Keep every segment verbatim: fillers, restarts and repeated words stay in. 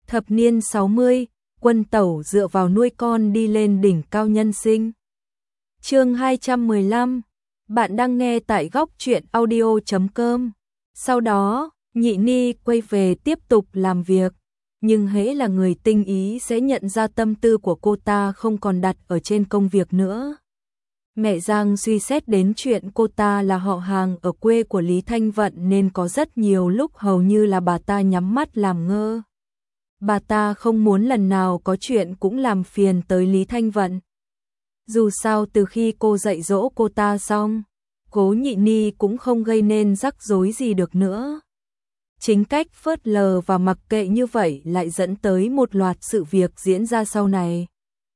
Thập niên sáu mươi, Quân Tẩu dựa vào nuôi con đi lên đỉnh cao nhân sinh. Chương hai trăm mười lăm. Bạn đang nghe tại góc truyện audio chấm com. Sau đó, Nhị Ni quay về tiếp tục làm việc, nhưng hễ là người tinh ý sẽ nhận ra tâm tư của cô ta không còn đặt ở trên công việc nữa. Mẹ Giang suy xét đến chuyện cô ta là họ hàng ở quê của Lý Thanh Vận nên có rất nhiều lúc hầu như là bà ta nhắm mắt làm ngơ. Bà ta không muốn lần nào có chuyện cũng làm phiền tới Lý Thanh Vận. Dù sao từ khi cô dạy dỗ cô ta xong, Cố Nhị Ni cũng không gây nên rắc rối gì được nữa. Chính cách phớt lờ và mặc kệ như vậy lại dẫn tới một loạt sự việc diễn ra sau này.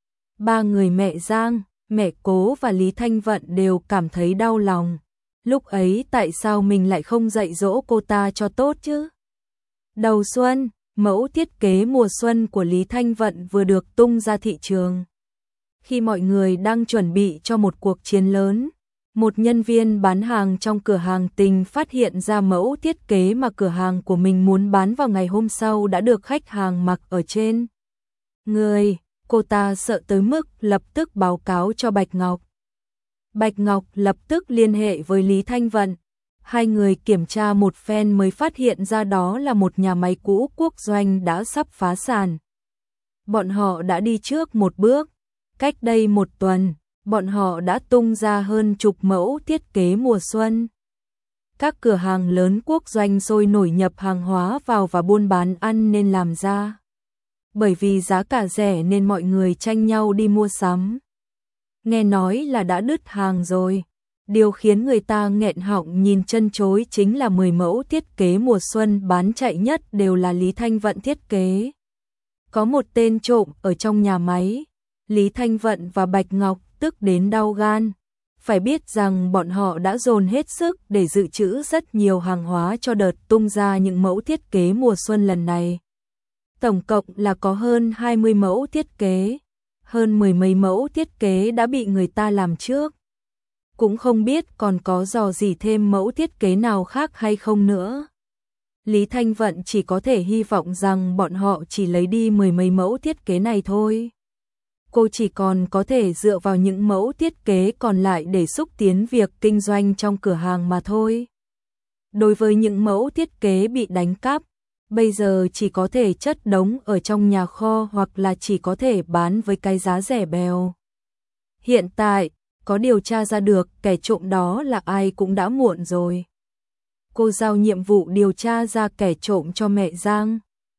Ba người mẹ Giang, mẹ Cố và Lý Thanh Vận đều cảm thấy đau lòng. Lúc ấy tại sao mình lại không dạy dỗ cô ta cho tốt chứ? Đầu xuân, mẫu thiết kế mùa xuân của Lý Thanh Vận vừa được tung ra thị trường. Khi mọi người đang chuẩn bị cho một cuộc chiến lớn, một nhân viên bán hàng trong cửa hàng Tình phát hiện ra mẫu thiết kế mà cửa hàng của mình muốn bán vào ngày hôm sau đã được khách hàng mặc ở trên người. Cô ta sợ tới mức lập tức báo cáo cho Bạch Ngọc. Bạch Ngọc lập tức liên hệ với Lý Thanh Vận. Hai người kiểm tra một phen mới phát hiện ra đó là một nhà máy cũ quốc doanh đã sắp phá sản. Bọn họ đã đi trước một bước. Cách đây một tuần, bọn họ đã tung ra hơn chục mẫu thiết kế mùa xuân. Các cửa hàng lớn quốc doanh sôi nổi nhập hàng hóa vào và buôn bán ăn nên làm ra. Bởi vì giá cả rẻ nên mọi người tranh nhau đi mua sắm. Nghe nói là đã đứt hàng rồi. Điều khiến người ta nghẹn họng nhìn chân chối chính là mười mẫu thiết kế mùa xuân bán chạy nhất đều là Lý Thanh Vận thiết kế. Có một tên trộm ở trong nhà máy. Lý Thanh Vận và Bạch Ngọc tức đến đau gan. Phải biết rằng bọn họ đã dồn hết sức để dự trữ rất nhiều hàng hóa cho đợt tung ra những mẫu thiết kế mùa xuân lần này. Tổng cộng là có hơn hai mươi mẫu thiết kế. Hơn mười mấy mẫu thiết kế đã bị người ta làm trước. Cũng không biết còn có dò dỉ thêm mẫu thiết kế nào khác hay không nữa. Lý Thanh Vận chỉ có thể hy vọng rằng bọn họ chỉ lấy đi mười mấy mẫu thiết kế này thôi. Cô chỉ còn có thể dựa vào những mẫu thiết kế còn lại để xúc tiến việc kinh doanh trong cửa hàng mà thôi. Đối với những mẫu thiết kế bị đánh cắp, bây giờ chỉ có thể chất đống ở trong nhà kho hoặc là chỉ có thể bán với cái giá rẻ bèo. Hiện tại, có điều tra ra được kẻ trộm đó là ai cũng đã muộn rồi. Cô giao nhiệm vụ điều tra ra kẻ trộm cho mẹ Giang.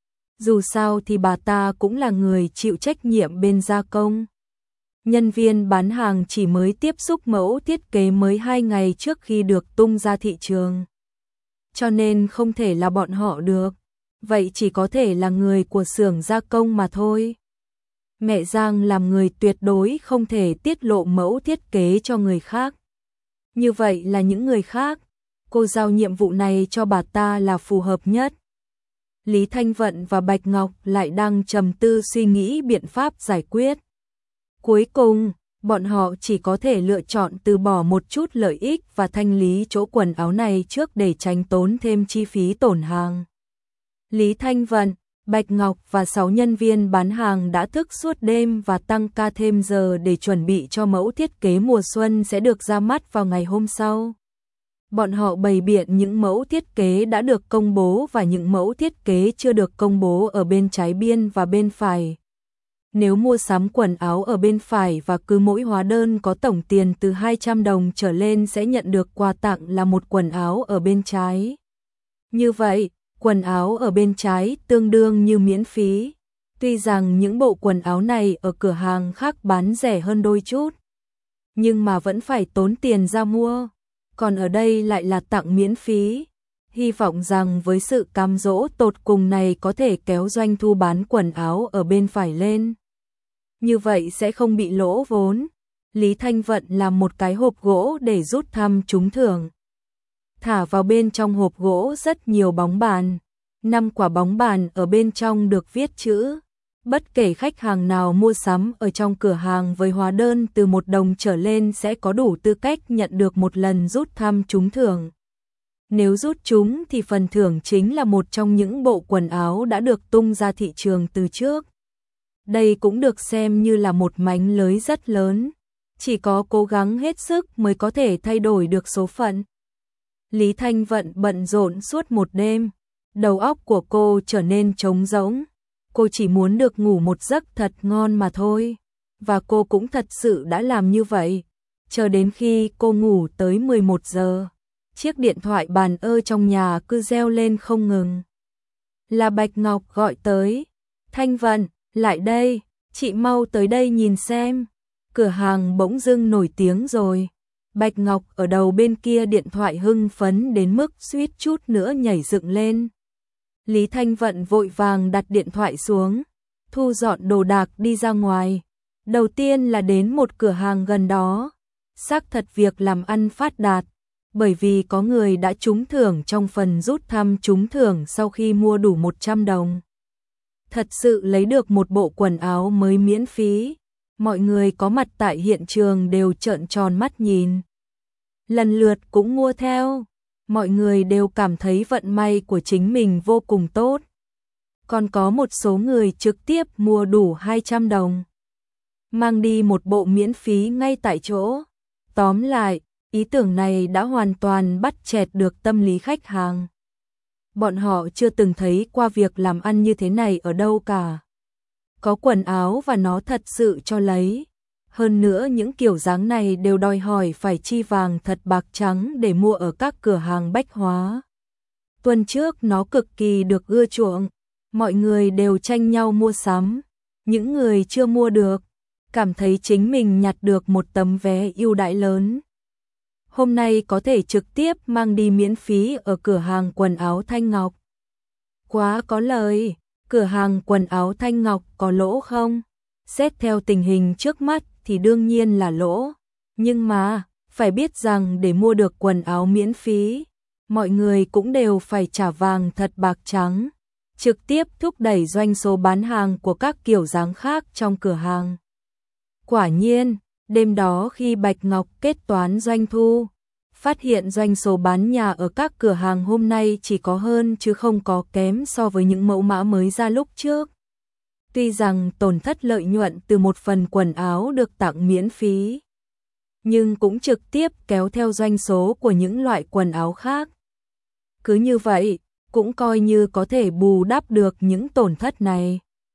Dù sao thì bà ta cũng là người chịu trách nhiệm bên gia công. Nhân viên bán hàng chỉ mới tiếp xúc mẫu thiết kế mới hai ngày trước khi được tung ra thị trường. Cho nên không thể là bọn họ được. Vậy chỉ có thể là người của xưởng gia công mà thôi. Mẹ Giang làm người tuyệt đối không thể tiết lộ mẫu thiết kế cho người khác. Như vậy là những người khác, cô giao nhiệm vụ này cho bà ta là phù hợp nhất. Lý Thanh Vận và Bạch Ngọc lại đang trầm tư suy nghĩ biện pháp giải quyết. Cuối cùng, bọn họ chỉ có thể lựa chọn từ bỏ một chút lợi ích và thanh lý chỗ quần áo này trước để tránh tốn thêm chi phí tổn hàng. Lý Thanh Vận, Bạch Ngọc và sáu nhân viên bán hàng đã thức suốt đêm và tăng ca thêm giờ để chuẩn bị cho mẫu thiết kế mùa xuân sẽ được ra mắt vào ngày hôm sau. Bọn họ bày biện những mẫu thiết kế đã được công bố và những mẫu thiết kế chưa được công bố ở bên trái biên và bên phải. Nếu mua sắm quần áo ở bên phải và cứ mỗi hóa đơn có tổng tiền từ hai trăm đồng trở lên sẽ nhận được quà tặng là một quần áo ở bên trái. Như vậy, quần áo ở bên trái tương đương như miễn phí. Tuy rằng những bộ quần áo này ở cửa hàng khác bán rẻ hơn đôi chút, nhưng mà vẫn phải tốn tiền ra mua. Còn ở đây lại là tặng miễn phí. Hy vọng rằng với sự cám dỗ tột cùng này có thể kéo doanh thu bán quần áo ở bên phải lên. Như vậy sẽ không bị lỗ vốn. Lý Thanh Vận làm một cái hộp gỗ để rút thăm trúng thưởng. Thả vào bên trong hộp gỗ rất nhiều bóng bàn. Năm quả bóng bàn ở bên trong được viết chữ. Bất kể khách hàng nào mua sắm ở trong cửa hàng với hóa đơn từ một đồng trở lên sẽ có đủ tư cách nhận được một lần rút thăm trúng thưởng. Nếu rút chúng thì phần thưởng chính là một trong những bộ quần áo đã được tung ra thị trường từ trước. Đây cũng được xem như là một mánh lới rất lớn, chỉ có cố gắng hết sức mới có thể thay đổi được số phận. Lý Thanh Vận bận rộn suốt một đêm, đầu óc của cô trở nên trống rỗng. Cô chỉ muốn được ngủ một giấc thật ngon mà thôi, và cô cũng thật sự đã làm như vậy. Chờ đến khi cô ngủ tới mười một giờ, chiếc điện thoại bàn ơ trong nhà cứ reo lên không ngừng. Là Bạch Ngọc gọi tới. Thanh Vận, lại đây, chị mau tới đây nhìn xem. Cửa hàng bỗng dưng nổi tiếng rồi. Bạch Ngọc ở đầu bên kia điện thoại hưng phấn đến mức suýt chút nữa nhảy dựng lên. Lý Thanh Vận vội vàng đặt điện thoại xuống, thu dọn đồ đạc đi ra ngoài. Đầu tiên là đến một cửa hàng gần đó. Xác thật việc làm ăn phát đạt, bởi vì có người đã trúng thưởng trong phần rút thăm trúng thưởng sau khi mua đủ một trăm đồng. Thật sự lấy được một bộ quần áo mới miễn phí. Mọi người có mặt tại hiện trường đều trợn tròn mắt nhìn. Lần lượt cũng mua theo. Mọi người đều cảm thấy vận may của chính mình vô cùng tốt. Còn có một số người trực tiếp mua đủ hai trăm đồng, mang đi một bộ miễn phí ngay tại chỗ. Tóm lại, ý tưởng này đã hoàn toàn bắt chẹt được tâm lý khách hàng. Bọn họ chưa từng thấy qua việc làm ăn như thế này ở đâu cả. Có quần áo và nó thật sự cho lấy. Hơn nữa những kiểu dáng này đều đòi hỏi phải chi vàng thật bạc trắng để mua ở các cửa hàng bách hóa. Tuần trước nó cực kỳ được ưa chuộng, mọi người đều tranh nhau mua sắm. Những người chưa mua được, cảm thấy chính mình nhặt được một tấm vé ưu đãi lớn. Hôm nay có thể trực tiếp mang đi miễn phí ở cửa hàng quần áo Thanh Ngọc. Quá có lời, cửa hàng quần áo Thanh Ngọc có lỗ không? Xét theo tình hình trước mắt thì đương nhiên là lỗ. Nhưng mà, phải biết rằng để mua được quần áo miễn phí, mọi người cũng đều phải trả vàng thật bạc trắng, trực tiếp thúc đẩy doanh số bán hàng của các kiểu dáng khác trong cửa hàng. Quả nhiên, đêm đó khi Bạch Ngọc kết toán doanh thu, phát hiện doanh số bán nhà ở các cửa hàng hôm nay chỉ có hơn chứ không có kém so với những mẫu mã mới ra lúc trước. Tuy rằng tổn thất lợi nhuận từ một phần quần áo được tặng miễn phí, nhưng cũng trực tiếp kéo theo doanh số của những loại quần áo khác. Cứ như vậy, cũng coi như có thể bù đắp được những tổn thất này.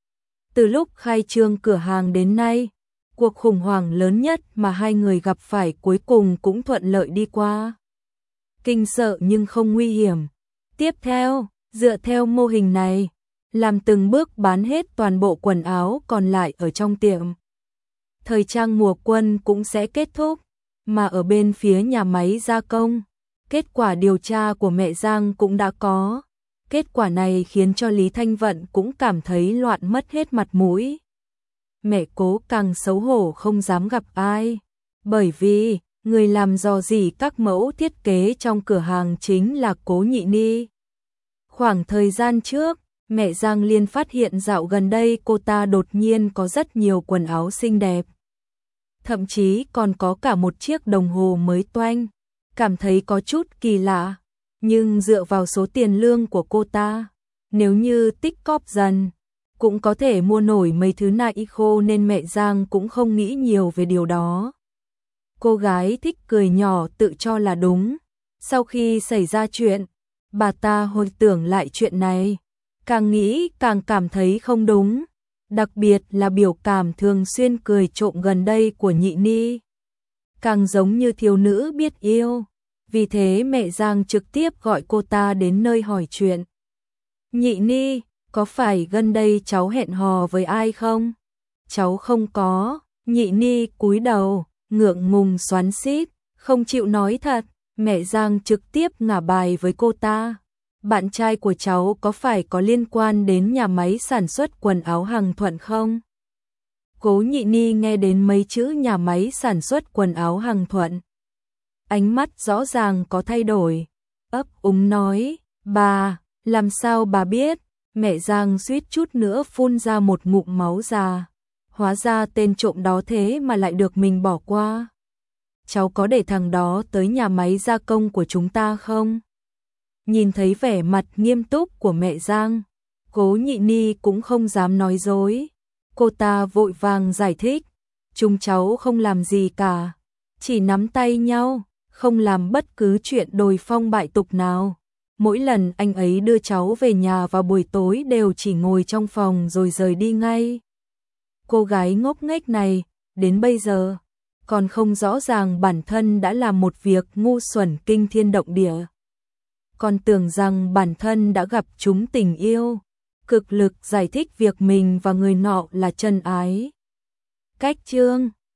Từ lúc khai trương cửa hàng đến nay, cuộc khủng hoảng lớn nhất mà hai người gặp phải cuối cùng cũng thuận lợi đi qua. Kinh sợ nhưng không nguy hiểm. Tiếp theo, dựa theo mô hình này, làm từng bước bán hết toàn bộ quần áo còn lại ở trong tiệm. Thời trang mùa xuân cũng sẽ kết thúc, mà ở bên phía nhà máy gia công, kết quả điều tra của mẹ Giang cũng đã có. Kết quả này khiến cho Lý Thanh Vận cũng cảm thấy loạn mất hết mặt mũi. Mẹ Cố càng xấu hổ không dám gặp ai, bởi vì người làm dò dỉ các mẫu thiết kế trong cửa hàng chính là Cố Nhị Ni. Khoảng thời gian trước, mẹ Giang Liên phát hiện dạo gần đây cô ta đột nhiên có rất nhiều quần áo xinh đẹp. Thậm chí còn có cả một chiếc đồng hồ mới toanh, cảm thấy có chút kỳ lạ. Nhưng dựa vào số tiền lương của cô ta, nếu như tích cóp dần, cũng có thể mua nổi mấy thứ nại khô nên mẹ Giang cũng không nghĩ nhiều về điều đó. Cô gái thích cười nhỏ tự cho là đúng. Sau khi xảy ra chuyện, bà ta hồi tưởng lại chuyện này, càng nghĩ càng cảm thấy không đúng. Đặc biệt là biểu cảm thường xuyên cười trộm gần đây của Nhị Ni, càng giống như thiếu nữ biết yêu. Vì thế mẹ Giang trực tiếp gọi cô ta đến nơi hỏi chuyện. Nhị Ni, có phải gần đây cháu hẹn hò với ai không? Cháu không có. Nhị Ni cúi đầu, ngượng ngùng xoắn xít, không chịu nói thật. Mẹ Giang trực tiếp ngả bài với cô ta. Bạn trai của cháu có phải có liên quan đến nhà máy sản xuất quần áo Hằng Thuận không? Cố Nhị Ni nghe đến mấy chữ nhà máy sản xuất quần áo Hằng Thuận, ánh mắt rõ ràng có thay đổi, ấp úng nói, bà, làm sao bà biết? Mẹ Giang suýt chút nữa phun ra một ngụm máu già. Hóa ra tên trộm đó thế mà lại được mình bỏ qua. Cháu có để thằng đó tới nhà máy gia công của chúng ta không? Nhìn thấy vẻ mặt nghiêm túc của mẹ Giang, Cố Nhị Ni cũng không dám nói dối. Cô ta vội vàng giải thích, chúng cháu không làm gì cả, chỉ nắm tay nhau, không làm bất cứ chuyện đồi phong bại tục nào. Mỗi lần anh ấy đưa cháu về nhà vào buổi tối đều chỉ ngồi trong phòng rồi rời đi ngay. Cô gái ngốc nghếch này, đến bây giờ, còn không rõ ràng bản thân đã làm một việc ngu xuẩn kinh thiên động địa. Còn tưởng rằng bản thân đã gặp chúng tình yêu, cực lực giải thích việc mình và người nọ là chân ái. Cách chương